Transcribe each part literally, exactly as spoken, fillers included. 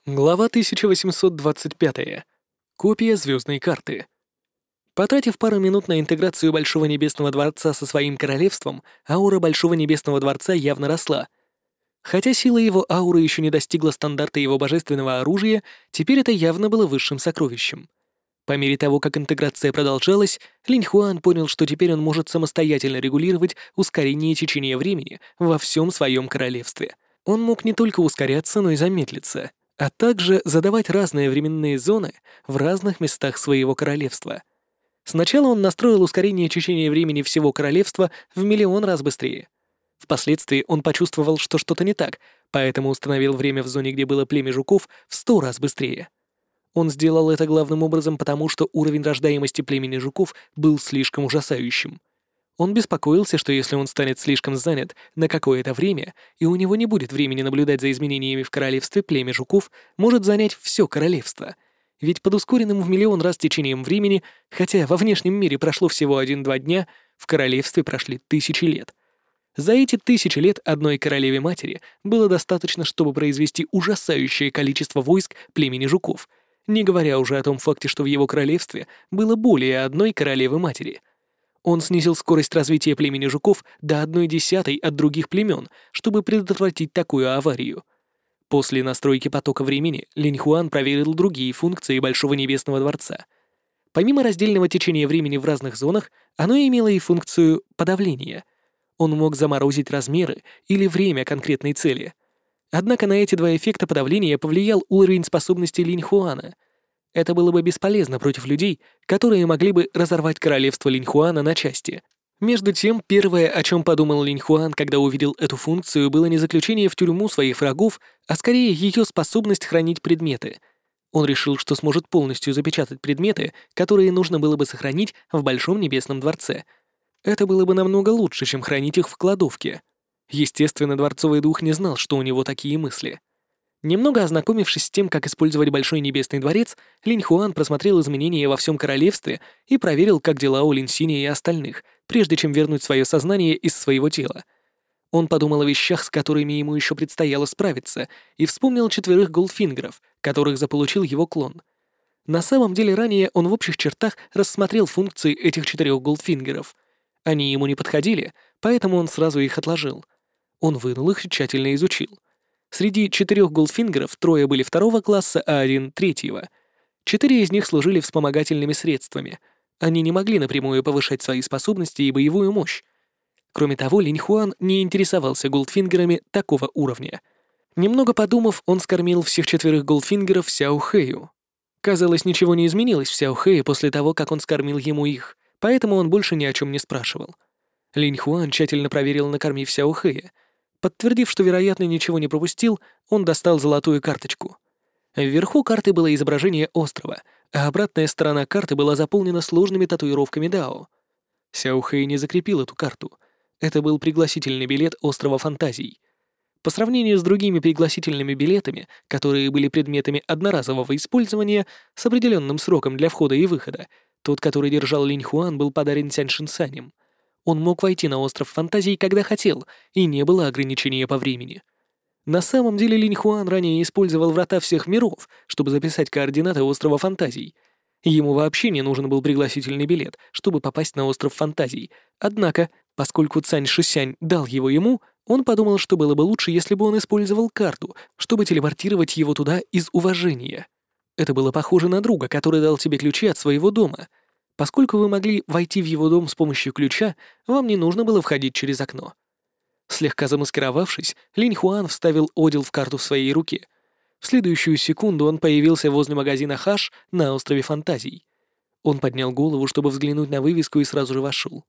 Глава тысяча восемьсот двадцать пять. Копия звездной карты. Потратив пару минут на интеграцию Большого Небесного Дворца со своим королевством, аура Большого Небесного Дворца явно росла. Хотя сила его ауры еще не достигла стандарта его божественного оружия, теперь это явно было высшим сокровищем. По мере того, как интеграция продолжалась, Линь Хуан понял, что теперь он может самостоятельно регулировать ускорение течения времени во всем своем королевстве. Он мог не только ускоряться, но и замедлиться, а также задавать разные временные зоны в разных местах своего королевства. Сначала он настроил ускорение течения времени всего королевства в миллион раз быстрее. Впоследствии он почувствовал, что что-то не так, поэтому установил время в зоне, где было племя жуков, в сто раз быстрее. Он сделал это главным образом потому, что уровень рождаемости племени жуков был слишком ужасающим. Он беспокоился, что если он станет слишком занят на какое-то время, и у него не будет времени наблюдать за изменениями в королевстве, племя жуков может занять все королевство. Ведь под ускоренным в миллион раз течением времени, хотя во внешнем мире прошло всего один-два дня, в королевстве прошли тысячи лет. За эти тысячи лет одной королеве-матери было достаточно, чтобы произвести ужасающее количество войск племени жуков, не говоря уже о том факте, что в его королевстве было более одной королевы-матери. Он снизил скорость развития племени жуков до одной десятой от других племен, чтобы предотвратить такую аварию. После настройки потока времени Линь Хуан проверил другие функции Большого Небесного Дворца. Помимо раздельного течения времени в разных зонах, оно имело и функцию подавления. Он мог заморозить размеры или время конкретной цели. Однако на эти два эффекта подавления повлиял уровень способностей Линь Хуана. Это было бы бесполезно против людей, которые могли бы разорвать королевство Линь Хуана на части. Между тем, первое, о чем подумал Линь Хуан, когда увидел эту функцию, было не заключение в тюрьму своих врагов, а скорее ее способность хранить предметы. Он решил, что сможет полностью запечатать предметы, которые нужно было бы сохранить в Большом Небесном Дворце. Это было бы намного лучше, чем хранить их в кладовке. Естественно, Дворцовый Дух не знал, что у него такие мысли. Немного ознакомившись с тем, как использовать Большой Небесный Дворец, Линь Хуан просмотрел изменения во всем королевстве и проверил, как дела у Лин Синя и остальных, прежде чем вернуть свое сознание из своего тела. Он подумал о вещах, с которыми ему еще предстояло справиться, и вспомнил четверых голдфингеров, которых заполучил его клон. На самом деле, ранее он в общих чертах рассмотрел функции этих четырех голдфингеров. Они ему не подходили, поэтому он сразу их отложил. Он вынул их и тщательно изучил. Среди четырех голдфингеров трое были второго класса, а один — третьего. Четыре из них служили вспомогательными средствами. Они не могли напрямую повышать свои способности и боевую мощь. Кроме того, Линь Хуан не интересовался голдфингерами такого уровня. Немного подумав, он скормил всех четверых голдфингеров Сяо Хэю. Казалось, ничего не изменилось в Сяо Хэе после того, как он скормил ему их, поэтому он больше ни о чем не спрашивал. Линь Хуан тщательно проверил, накормив Сяо Хэя. Подтвердив, что, вероятно, ничего не пропустил, он достал золотую карточку. Вверху карты было изображение острова, а обратная сторона карты была заполнена сложными татуировками Дао. Сяо Хэй не закрепил эту карту. Это был пригласительный билет острова фантазий. По сравнению с другими пригласительными билетами, которые были предметами одноразового использования с определенным сроком для входа и выхода, тот, который держал Линь Хуан, был подарен Цянь Шинсанем. Он мог войти на остров фантазий, когда хотел, и не было ограничения по времени. На самом деле Линь Хуан ранее использовал врата всех миров, чтобы записать координаты острова фантазий. Ему вообще не нужен был пригласительный билет, чтобы попасть на остров фантазий. Однако, поскольку Цянь Шисянь дал его ему, он подумал, что было бы лучше, если бы он использовал карту, чтобы телепортировать его туда из уважения. Это было похоже на друга, который дал тебе ключи от своего дома. Поскольку вы могли войти в его дом с помощью ключа, вам не нужно было входить через окно. Слегка замаскировавшись, Линь Хуан вставил одел в карту в своей руке. В следующую секунду он появился возле магазина Хаш на острове фантазий. Он поднял голову, чтобы взглянуть на вывеску, и сразу же вошел.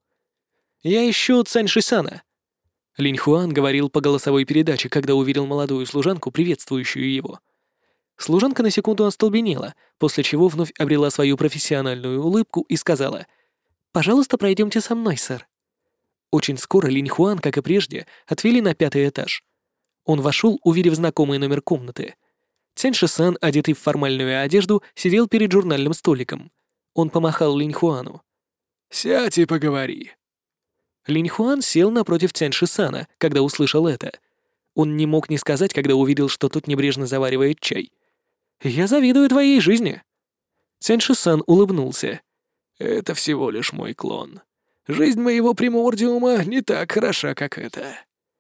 «Я ищу Цянь Шисана». Линь Хуан говорил по голосовой передаче, когда увидел молодую служанку, приветствующую его. Служанка на секунду остолбенела, после чего вновь обрела свою профессиональную улыбку и сказала: «Пожалуйста, пройдемте со мной, сэр». Очень скоро Линь Хуан, как и прежде, отвели на пятый этаж. Он вошел, увидев знакомый номер комнаты. Цянь Шисан, одетый в формальную одежду, сидел перед журнальным столиком. Он помахал Линь Хуану. «Сядь и поговори». Линь Хуан сел напротив Цянь Шисана, когда услышал это. Он не мог не сказать, когда увидел, что тот небрежно заваривает чай. Я завидую твоей жизни». Цянь-Ши-сан улыбнулся. «Это всего лишь мой клон. Жизнь моего примордиума не так хороша, как эта».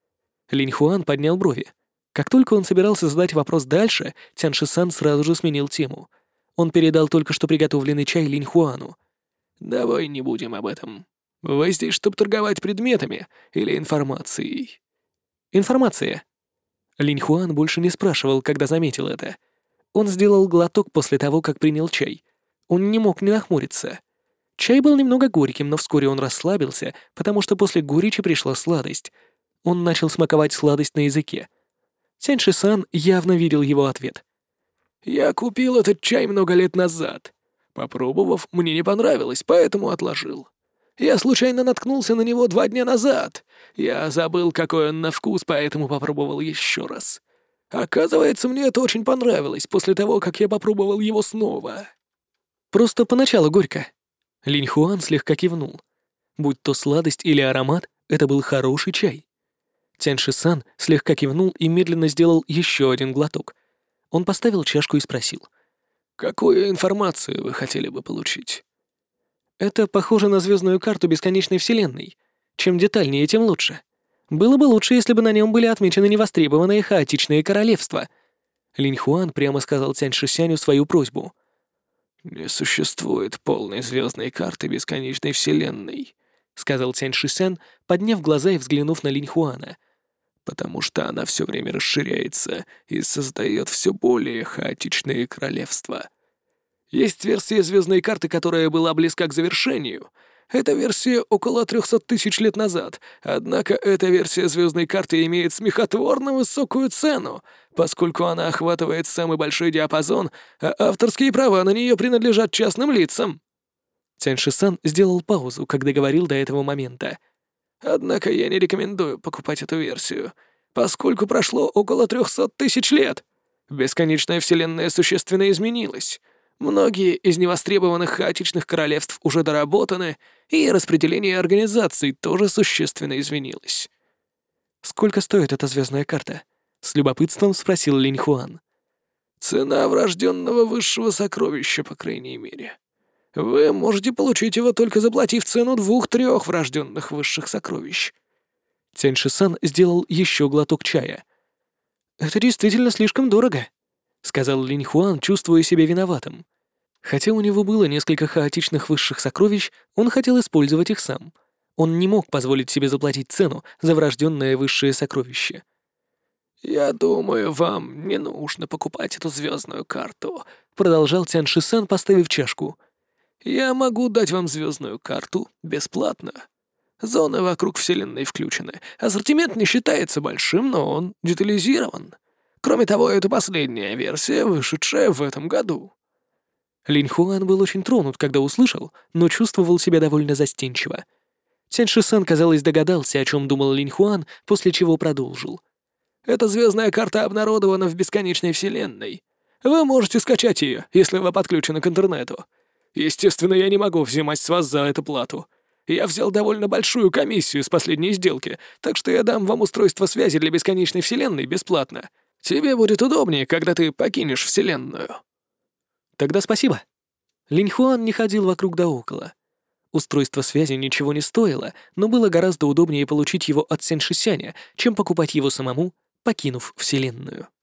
Линь Хуан поднял брови. Как только он собирался задать вопрос дальше, Цянь-Ши-сан сразу же сменил тему. Он передал только что приготовленный чай Линь Хуану. «Давай не будем об этом. Вы здесь, чтобы торговать предметами или информацией?» «Информация». Линь Хуан больше не спрашивал, когда заметил это. Он сделал глоток после того, как принял чай. Он не мог не нахмуриться. Чай был немного горьким, но вскоре он расслабился, потому что после горечи пришла сладость. Он начал смаковать сладость на языке. Цянь-Ши-сан явно видел его ответ. «Я купил этот чай много лет назад. Попробовав, мне не понравилось, поэтому отложил. Я случайно наткнулся на него два дня назад. Я забыл, какой он на вкус, поэтому попробовал еще раз. Оказывается, мне это очень понравилось после того, как я попробовал его снова». «Просто поначалу горько». Линь Хуан слегка кивнул. Будь то сладость или аромат, это был хороший чай. Цянь-Ши-сан слегка кивнул и медленно сделал еще один глоток. Он поставил чашку и спросил. «Какую информацию вы хотели бы получить?» «Это похоже на звездную карту бесконечной вселенной. Чем детальнее, тем лучше. Было бы лучше, если бы на нем были отмечены невостребованные хаотичные королевства». Линь Хуан прямо сказал Цянь-Шисяню свою просьбу. «Не существует полной звездной карты бесконечной вселенной», — сказал Цянь-Шисян, подняв глаза и взглянув на Линь Хуана. «Потому что она все время расширяется и создает все более хаотичные королевства. Есть версия звездной карты, которая была близка к завершению. Эта версия около трехсот тысяч лет назад, однако эта версия звездной карты имеет смехотворно высокую цену, поскольку она охватывает самый большой диапазон, а авторские права на нее принадлежат частным лицам». Цянь-Ши-сан сделал паузу, когда говорил до этого момента. «Однако я не рекомендую покупать эту версию, поскольку прошло около трехсот тысяч лет. Бесконечная вселенная существенно изменилась. Многие из невостребованных хаотичных королевств уже доработаны, и распределение организаций тоже существенно изменилось». «Сколько стоит эта звездная карта?» — с любопытством спросил Линь Хуан. «Цена врожденного высшего сокровища, по крайней мере. Вы можете получить его, только заплатив цену двух-трех врожденных высших сокровищ». Цянь-Ши-сан сделал еще глоток чая. «Это действительно слишком дорого», — сказал Линь Хуан, чувствуя себя виноватым. Хотя у него было несколько хаотичных высших сокровищ, он хотел использовать их сам. Он не мог позволить себе заплатить цену за врожденное высшее сокровище. «Я думаю, вам не нужно покупать эту звездную карту», — продолжал Цянь-Ши-сан, поставив чашку. «Я могу дать вам звездную карту бесплатно. Зоны вокруг Вселенной включены. Ассортимент не считается большим, но он детализирован. Кроме того, это последняя версия, вышедшая в этом году». Линь Хуан был очень тронут, когда услышал, но чувствовал себя довольно застенчиво. Цянь-Ши-сан, казалось, догадался, о чем думал Линь Хуан, после чего продолжил. «Эта звездная карта обнародована в бесконечной вселенной. Вы можете скачать ее, если вы подключены к интернету. Естественно, я не могу взимать с вас за эту плату. Я взял довольно большую комиссию с последней сделки, так что я дам вам устройство связи для бесконечной вселенной бесплатно. Тебе будет удобнее, когда ты покинешь вселенную». «Тогда спасибо». Линь Хуан не ходил вокруг да около. Устройство связи ничего не стоило, но было гораздо удобнее получить его от Цянь-Шисяня, чем покупать его самому, покинув вселенную.